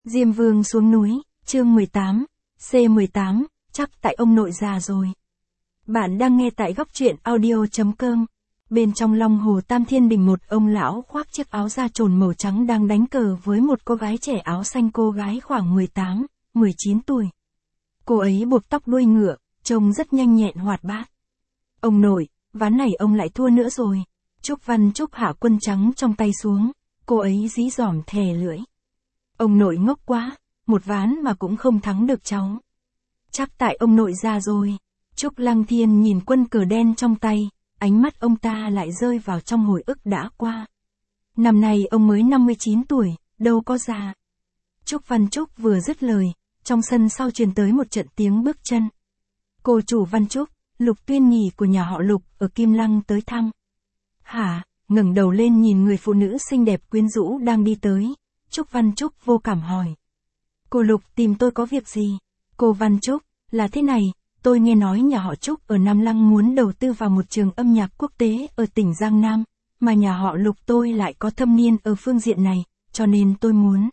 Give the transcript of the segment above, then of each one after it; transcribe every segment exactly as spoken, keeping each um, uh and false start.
Diêm Vương xuống núi, chương mười tám, C mười tám, chắc tại ông nội già rồi. Bạn đang nghe tại góc truyện audio chấm com. Bên trong Long Hồ Tam Thiên Đình, một ông lão khoác chiếc áo da trồn màu trắng đang đánh cờ với một cô gái trẻ áo xanh, cô gái khoảng mười tám, mười chín tuổi. Cô ấy buộc tóc đuôi ngựa, trông rất nhanh nhẹn hoạt bát. Ông nội, ván này ông lại thua nữa rồi. Trúc Văn Trúc hạ quân trắng trong tay xuống, cô ấy dí dỏm thè lưỡi. Ông nội ngốc quá, một ván mà cũng không thắng được cháu. Chắc tại ông nội già rồi. Trúc Lăng Thiên nhìn quân cờ đen trong tay, ánh mắt ông ta lại rơi vào trong hồi ức đã qua. Năm nay ông mới năm mươi chín tuổi, đâu có già. Trúc Văn Trúc vừa dứt lời, trong sân sau truyền tới một trận tiếng bước chân. Cô chủ Văn Trúc, Lục Tuyên Nhỉ của nhà họ Lục ở Kim Lăng tới thăm. Hả? Ngẩng đầu lên nhìn người phụ nữ xinh đẹp quyến rũ đang đi tới. Trúc Văn Trúc vô cảm hỏi. Cô Lục tìm tôi có việc gì? Cô Văn Trúc, là thế này, tôi nghe nói nhà họ Trúc ở Nam Lăng muốn đầu tư vào một trường âm nhạc quốc tế ở tỉnh Giang Nam, mà nhà họ Lục tôi lại có thâm niên ở phương diện này, cho nên tôi muốn.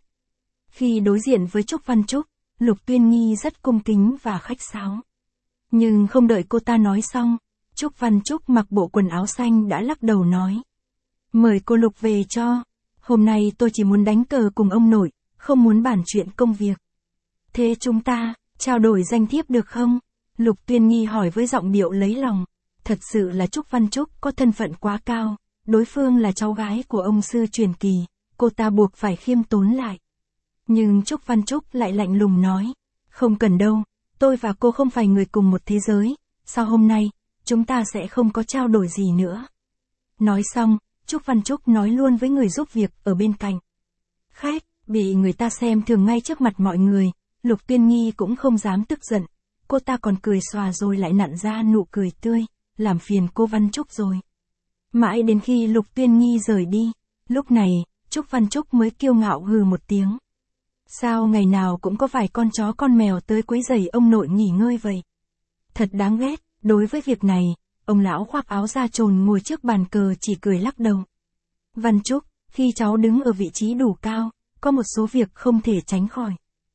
Khi đối diện với Trúc Văn Trúc, Lục Tuyên Nghi rất cung kính và khách sáo. Nhưng không đợi cô ta nói xong, Trúc Văn Trúc mặc bộ quần áo xanh đã lắc đầu nói. Mời cô Lục về cho. Hôm nay tôi chỉ muốn đánh cờ cùng ông nội, không muốn bàn chuyện công việc. Thế chúng ta, trao đổi danh thiếp được không? Lục Tuyên Nghi hỏi với giọng điệu lấy lòng. Thật sự là Trúc Văn Trúc có thân phận quá cao, đối phương là cháu gái của ông sư truyền kỳ, cô ta buộc phải khiêm tốn lại. Nhưng Trúc Văn Trúc lại lạnh lùng nói, không cần đâu, tôi và cô không phải người cùng một thế giới, sau hôm nay, chúng ta sẽ không có trao đổi gì nữa. Nói xong, Trúc Văn Trúc nói luôn với người giúp việc ở bên cạnh. Khách, bị người ta xem thường ngay trước mặt mọi người, Lục Tuyên Nghi cũng không dám tức giận. Cô ta còn cười xòa rồi lại nặn ra nụ cười tươi, làm phiền cô Văn Trúc rồi. Mãi đến khi Lục Tuyên Nghi rời đi, lúc này, Trúc Văn Trúc mới kiêu ngạo hừ một tiếng. Sao ngày nào cũng có vài con chó con mèo tới quấy rầy ông nội nghỉ ngơi vậy? Thật đáng ghét. Đối với việc này, ông lão khoác áo da trồn ngồi trước bàn cờ chỉ cười lắc đầu. Văn Trúc, khi cháu đứng ở vị trí đủ cao, có một số việc không thể tránh khỏi.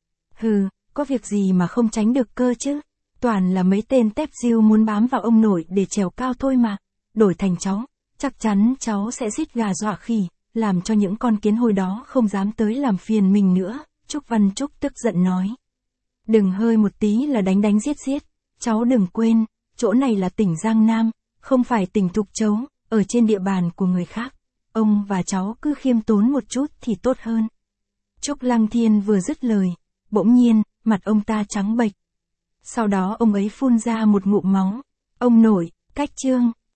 Hừ, có việc gì mà không tránh được cơ chứ? Toàn là mấy tên tép diêu muốn bám vào ông nội để trèo cao thôi mà. Đổi thành cháu, chắc chắn cháu sẽ giết gà dọa khỉ, làm cho những con kiến hôi đó không dám tới làm phiền mình nữa. Trúc Văn Trúc tức giận nói. Đừng hơi một tí là đánh đánh giết giết, cháu đừng quên. Chỗ này là tỉnh Giang Nam, không phải tỉnh Thục Châu, ở trên địa bàn của người khác. Ông và cháu cứ khiêm tốn một chút thì tốt hơn. Trúc Lăng Thiên vừa dứt lời, bỗng nhiên, mặt ông ta trắng bệch. Sau đó ông ấy phun ra một ngụm máu. Ông nội, cách chương.